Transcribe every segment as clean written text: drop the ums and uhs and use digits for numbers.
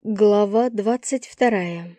Глава 22.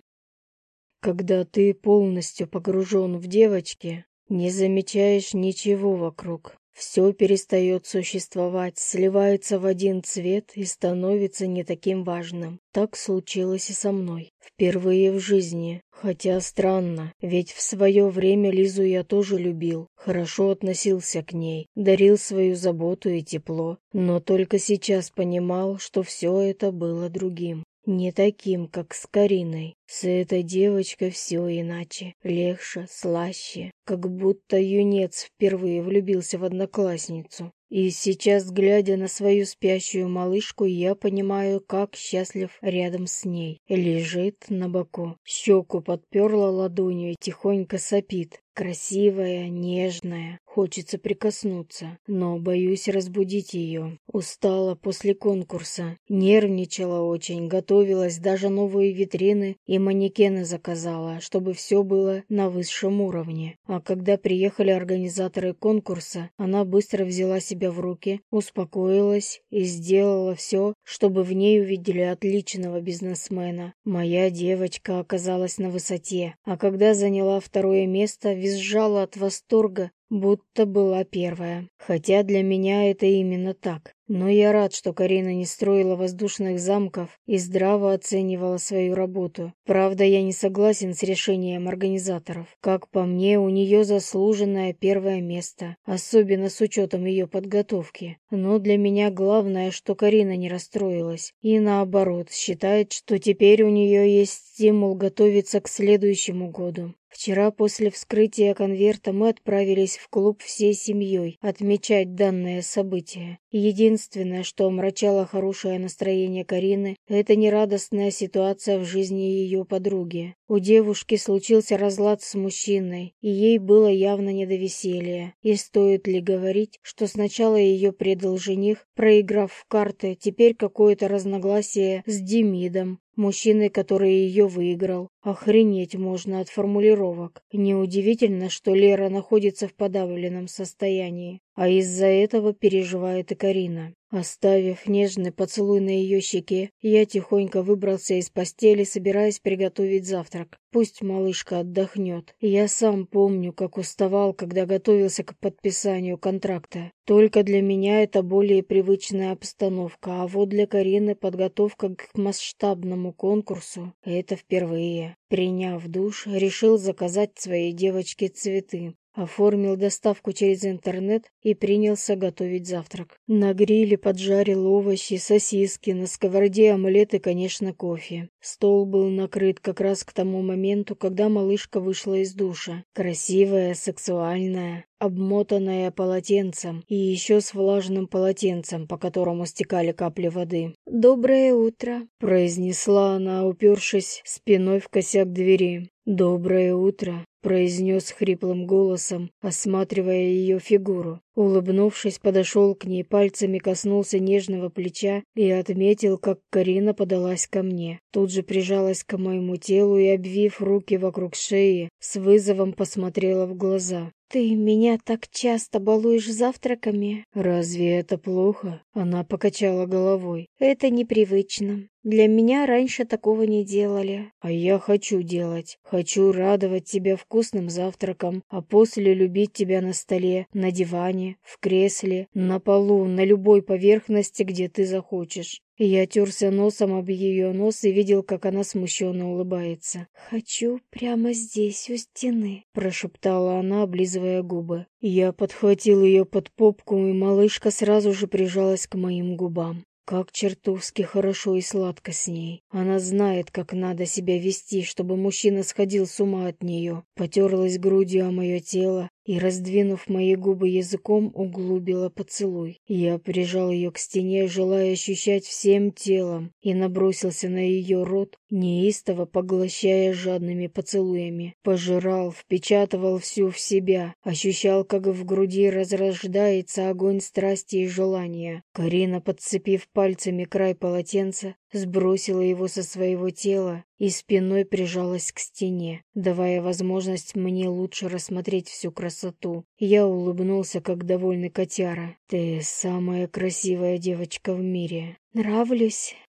Когда ты полностью погружен в девочки, не замечаешь ничего вокруг. Все перестает существовать, сливается в один цвет и становится не таким важным. Так случилось и со мной. Впервые в жизни. Хотя странно, ведь в свое время Лизу я тоже любил, хорошо относился к ней, дарил свою заботу и тепло, но только сейчас понимал, что все это было другим. Не таким, как с Кариной. С этой девочкой все иначе, легче, слаще, как будто юнец впервые влюбился в одноклассницу. И сейчас, глядя на свою спящую малышку, я понимаю, как счастлив рядом с ней. Лежит на боку, щеку подперла ладонью и тихонько сопит. Красивая, нежная, хочется прикоснуться, но боюсь разбудить ее. Устала после конкурса, нервничала очень, готовилась, даже новые витрины и манекены заказала, чтобы все было на высшем уровне. А когда приехали организаторы конкурса, она быстро взяла себя в руки, успокоилась и сделала все, чтобы в ней увидели отличного бизнесмена. Моя девочка оказалась на высоте, а когда заняла второе место, визжала от восторга, будто была первая. Хотя для меня это именно так. Но я рад, что Карина не строила воздушных замков и здраво оценивала свою работу. Правда, я не согласен с решением организаторов. Как по мне, у нее заслуженное первое место, особенно с учетом ее подготовки. Но для меня главное, что Карина не расстроилась. И наоборот, считает, что теперь у нее есть стимул готовиться к следующему году. Вчера после вскрытия конверта мы отправились в клуб всей семьей отмечать данное событие. Единственное, что омрачало хорошее настроение Карины, это нерадостная ситуация в жизни ее подруги. У девушки случился разлад с мужчиной, и ей было явно не до веселья. И стоит ли говорить, что сначала ее предал жених, проиграв в карты, теперь какое-то разногласие с Демидом, мужчиной, который ее выиграл. Охренеть можно от формулировок. Неудивительно, что Лера находится в подавленном состоянии. А из-за этого переживает и Карина. Оставив нежный поцелуй на ее щеке, я тихонько выбрался из постели, собираясь приготовить завтрак. Пусть малышка отдохнет. Я сам помню, как уставал, когда готовился к подписанию контракта. Только для меня это более привычная обстановка, а вот для Карины подготовка к масштабному конкурсу — это впервые. Приняв душ, решил заказать своей девочке цветы. Оформил доставку через интернет и принялся готовить завтрак. На гриле поджарил овощи, сосиски, на сковороде омлет и, конечно, кофе. Стол был накрыт как раз к тому моменту, когда малышка вышла из душа. Красивая, сексуальная, обмотанная полотенцем и еще с влажным полотенцем, по которому стекали капли воды. «Доброе утро», — произнесла она, упершись спиной в косяк двери. «Доброе утро», — произнес хриплым голосом, осматривая ее фигуру. Улыбнувшись, подошел к ней, пальцами коснулся нежного плеча и отметил, как Карина подалась ко мне. Тут же прижалась к моему телу и, обвив руки вокруг шеи, с вызовом посмотрела в глаза. «Ты меня так часто балуешь завтраками?» «Разве это плохо?» Она покачала головой. «Это непривычно. Для меня раньше такого не делали». «А я хочу делать. Хочу радовать тебя вкусным завтраком, а после любить тебя на столе, на диване, в кресле, на полу, на любой поверхности, где ты захочешь». Я терся носом об ее нос и видел, как она смущенно улыбается. «Хочу прямо здесь, у стены», — прошептала она, облизывая губы. Я подхватил ее под попку, и малышка сразу же прижалась к моим губам. Как чертовски хорошо и сладко с ней. Она знает, как надо себя вести, чтобы мужчина сходил с ума от нее. Потерлась грудью о мое тело и, раздвинув мои губы языком, углубила поцелуй. Я прижал ее к стене, желая ощущать всем телом, и набросился на ее рот, неистово поглощая жадными поцелуями. Пожирал, впечатывал всю в себя, ощущал, как в груди разрождается огонь страсти и желания. Карина, подцепив пальцами край полотенца, сбросила его со своего тела и спиной прижалась к стене, давая возможность мне лучше рассмотреть всю красоту. Я улыбнулся, как довольный котяра. «Ты самая красивая девочка в мире». «Нравлюсь?»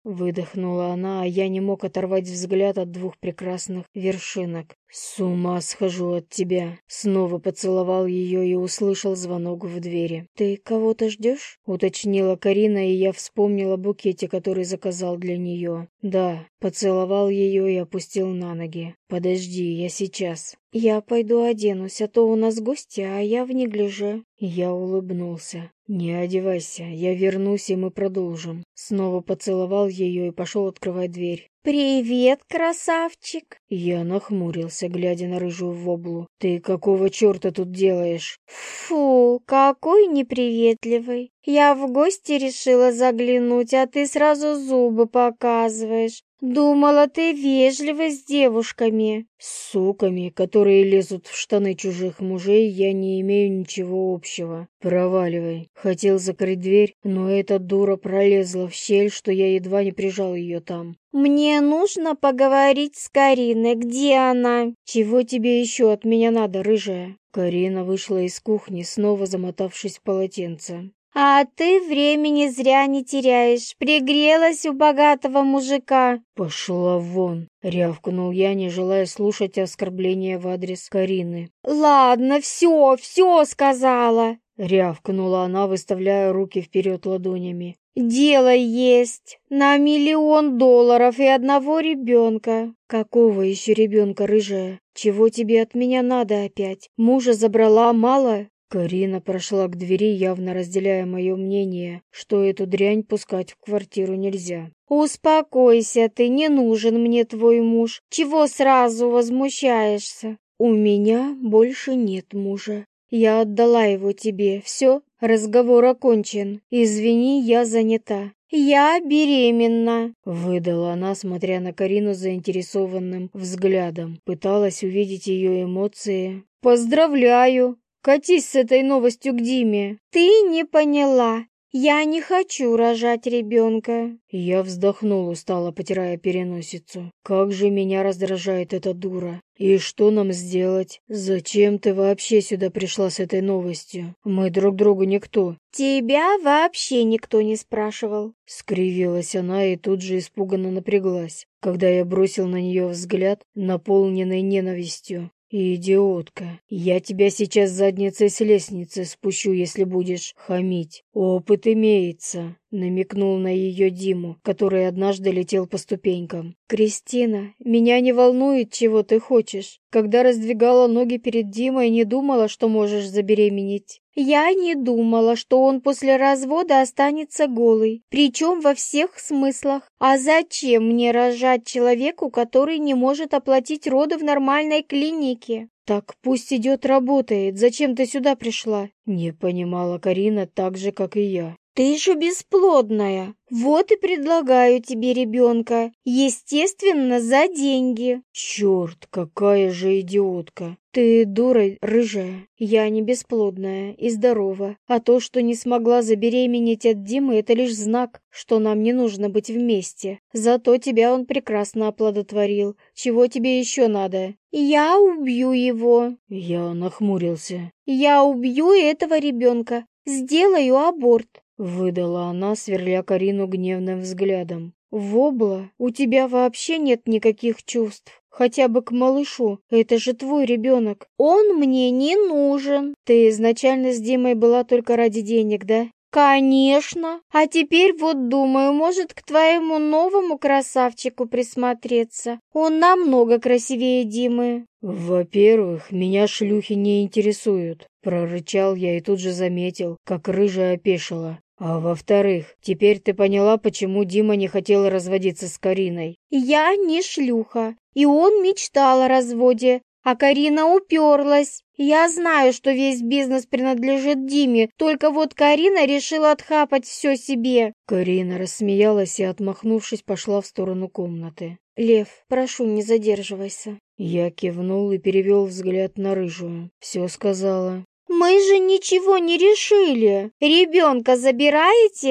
выдохнула она, а я не мог оторвать взгляд от двух прекрасных вершинок. «С ума схожу от тебя!» Снова поцеловал ее и услышал звонок в двери. «Ты кого-то ждешь?» — уточнила Карина, и я вспомнила о букете, который заказал для нее. «Да», — поцеловал ее и опустил на ноги. «Подожди, я сейчас». «Я пойду оденусь, а то у нас гости, а я в неглиже». Я улыбнулся. «Не одевайся, я вернусь, и мы продолжим». Снова поцеловал ее и пошел открывать дверь. «Привет, красавчик!» Я нахмурился, глядя на рыжую воблу. «Ты какого черта тут делаешь?» «Фу, какой неприветливый! Я в гости решила заглянуть, а ты сразу зубы показываешь. Думала, ты вежливый с девушками». «С суками, которые лезут в штаны чужих мужей, я не имею ничего общего. Проваливай». Хотел закрыть дверь, но эта дура пролезла в щель, что я едва не прижал ее там. «Мне нужно поговорить с Кариной. Где она?» «Чего тебе еще от меня надо, рыжая?» Карина вышла из кухни, снова замотавшись в полотенце. «А ты времени зря не теряешь. Пригрелась у богатого мужика». «Пошла вон!» — рявкнул я, не желая слушать оскорбления в адрес Карины. «Ладно, все сказала», — рявкнула она, выставляя руки вперед ладонями. «Дело есть. На $1 000 000 и одного ребенка». «Какого еще ребенка, рыжая? Чего тебе от меня надо опять? Мужа забрала, мало?» Карина прошла к двери, явно разделяя мое мнение, что эту дрянь пускать в квартиру нельзя. «Успокойся ты, не нужен мне твой муж. Чего сразу возмущаешься?» «У меня больше нет мужа. Я отдала его тебе. Все, разговор окончен. Извини, я занята». «Я беременна», — выдала она, смотря на Карину заинтересованным взглядом. Пыталась увидеть ее эмоции. «Поздравляю! Катись с этой новостью к Диме». «Ты не поняла. Я не хочу рожать ребенка». Я вздохнул, устало потирая переносицу. Как же меня раздражает эта дура. И что нам сделать? Зачем ты вообще сюда пришла с этой новостью? Мы друг другу никто. «Тебя вообще никто не спрашивал». Скривилась она и тут же испуганно напряглась, когда я бросил на нее взгляд, наполненный ненавистью. «Идиотка, я тебя сейчас задницей с лестницы спущу, если будешь хамить. Опыт имеется», — намекнул на ее Диму, который однажды летел по ступенькам. «Кристина, меня не волнует, чего ты хочешь. Когда раздвигала ноги перед Димой, не думала, что можешь забеременеть». «Я не думала, что он после развода останется голый, причем во всех смыслах. А зачем мне рожать человеку, который не может оплатить роды в нормальной клинике?» «Так пусть идет работает. Зачем ты сюда пришла?» Не понимала Карина так же, как и я. «Ты же бесплодная. Вот и предлагаю тебе ребенка. Естественно, за деньги». «Черт, какая же идиотка! Ты дура рыжая. Я не бесплодная и здорова. А то, что не смогла забеременеть от Димы, это лишь знак, что нам не нужно быть вместе. Зато тебя он прекрасно оплодотворил. Чего тебе еще надо?» «Я убью его». Я нахмурился. «Я убью этого ребенка. Сделаю аборт». Выдала она, сверля Карину гневным взглядом. «Вобла, у тебя вообще нет никаких чувств. Хотя бы к малышу. Это же твой ребенок». «Он мне не нужен». «Ты изначально с Димой была только ради денег, да?» «Конечно. А теперь вот думаю, может, к твоему новому красавчику присмотреться. Он намного красивее Димы». «Во-первых, меня шлюхи не интересуют», — прорычал я и тут же заметил, как рыжая опешила. «А во-вторых, теперь ты поняла, почему Дима не хотел разводиться с Кариной?» «Я не шлюха, и он мечтал о разводе, а Карина уперлась. Я знаю, что весь бизнес принадлежит Диме, только вот Карина решила отхапать все себе». Карина рассмеялась и, отмахнувшись, пошла в сторону комнаты. «Лев, прошу, не задерживайся». Я кивнул и перевел взгляд на рыжую. Все сказала. «Мы же ничего не решили. Ребенка забираете?»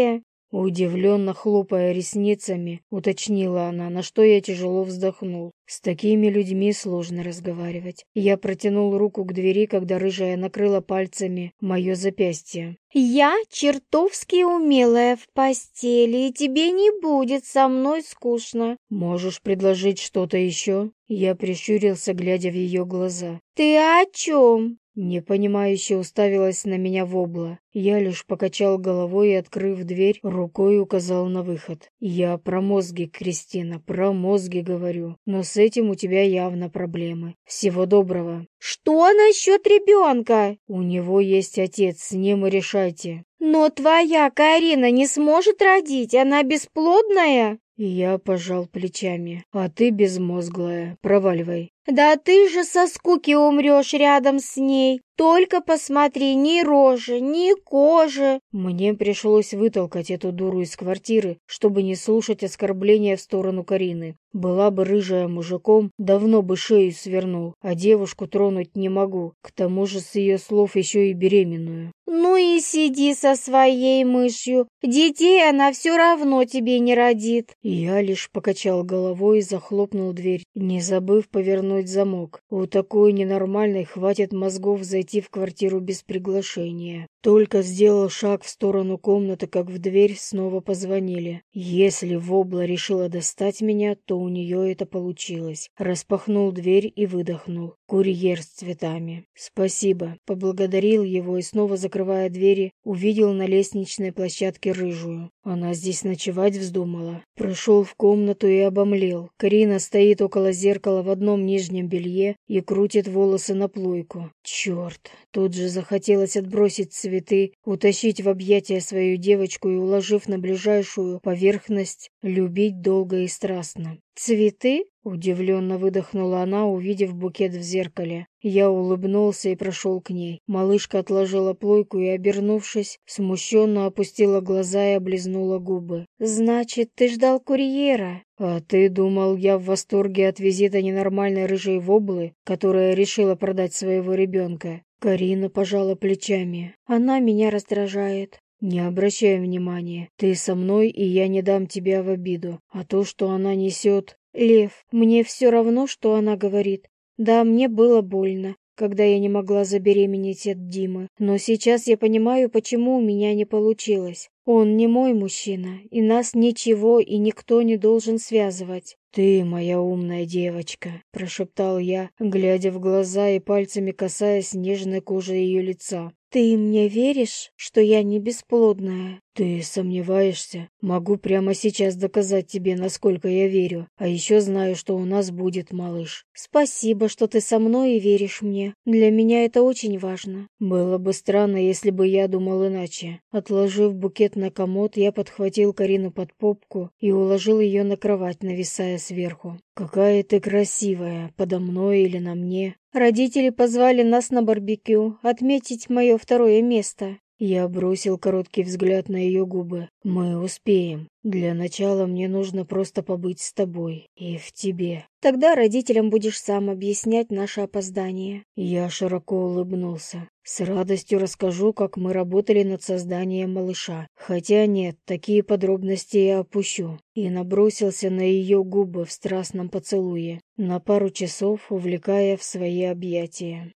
Удивленно хлопая ресницами, уточнила она, на что я тяжело вздохнул. С такими людьми сложно разговаривать. Я протянул руку к двери, когда рыжая накрыла пальцами мое запястье. «Я чертовски умелая в постели, и тебе не будет со мной скучно». «Можешь предложить что-то еще?» Я прищурился, глядя в ее глаза. «Ты о чем?» Непонимающе уставилась на меня вобла. Я лишь покачал головой и, открыв дверь, рукой указал на выход. «Я про мозги, Кристина, про мозги говорю. Но с этим у тебя явно проблемы. Всего доброго». «Что насчет ребенка?» «У него есть отец, с ним и решайте». «Но твоя Карина не сможет родить, она бесплодная?» Я пожал плечами. «А ты безмозглая. Проваливай». «Да ты же со скуки умрешь рядом с ней. Только посмотри, ни рожи, ни кожи». Мне пришлось вытолкать эту дуру из квартиры, чтобы не слушать оскорбления в сторону Карины. Была бы рыжая мужиком, давно бы шею свернул, а девушку тронуть не могу. К тому же с ее слов еще и беременную. «Ну и сиди со своей мышью. Детей она все равно тебе не родит». Я лишь покачал головой и захлопнул дверь, не забыв повернуть замок. У такой ненормальной хватит мозгов зайти в квартиру без приглашения. Только сделал шаг в сторону комнаты, как в дверь снова позвонили. Если вобла решила достать меня, то у нее это получилось. Распахнул дверь и выдохнул. Курьер с цветами. «Спасибо». Поблагодарил его и, снова закрывая двери, увидел на лестничной площадке рыжую. Она здесь ночевать вздумала. Прошел в комнату и обомлел. Карина стоит около зеркала в одном нижнем белье и крутит волосы на плойку. Черт! Тут же захотелось отбросить цветы, утащить в объятия свою девочку и, уложив на ближайшую поверхность, любить долго и страстно. «Цветы?» — удивленно выдохнула она, увидев букет в зеркале. Я улыбнулся и прошел к ней. Малышка отложила плойку и, обернувшись, смущенно опустила глаза и облизнула губы. «Значит, ты ждал курьера?» «А ты думал, я в восторге от визита ненормальной рыжей воблы, которая решила продать своего ребенка?» Карина пожала плечами. «Она меня раздражает». «Не обращай внимания. Ты со мной, и я не дам тебя в обиду. А то, что она несет...» «Лев, мне все равно, что она говорит. Да, мне было больно, когда я не могла забеременеть от Димы. Но сейчас я понимаю, почему у меня не получилось. Он не мой мужчина, и нас ничего и никто не должен связывать». «Ты моя умная девочка», — прошептал я, глядя в глаза и пальцами касаясь нежной кожи ее лица. «Ты мне веришь, что я не бесплодная?» «Ты сомневаешься? Могу прямо сейчас доказать тебе, насколько я верю. А еще знаю, что у нас будет малыш». «Спасибо, что ты со мной и веришь мне. Для меня это очень важно». Было бы странно, если бы я думал иначе. Отложив букет на комод, я подхватил Карину под попку и уложил ее на кровать, нависая сверху. «Какая ты красивая, подо мной или на мне?» «Родители позвали нас на барбекю, отметить мое второе место». Я бросил короткий взгляд на ее губы. «Мы успеем. Для начала мне нужно просто побыть с тобой и в тебе». «Тогда родителям будешь сам объяснять наше опоздание». Я широко улыбнулся. «С радостью расскажу, как мы работали над созданием малыша. Хотя нет, такие подробности я опущу». И набросился на ее губы в страстном поцелуе, на пару часов увлекая в свои объятия.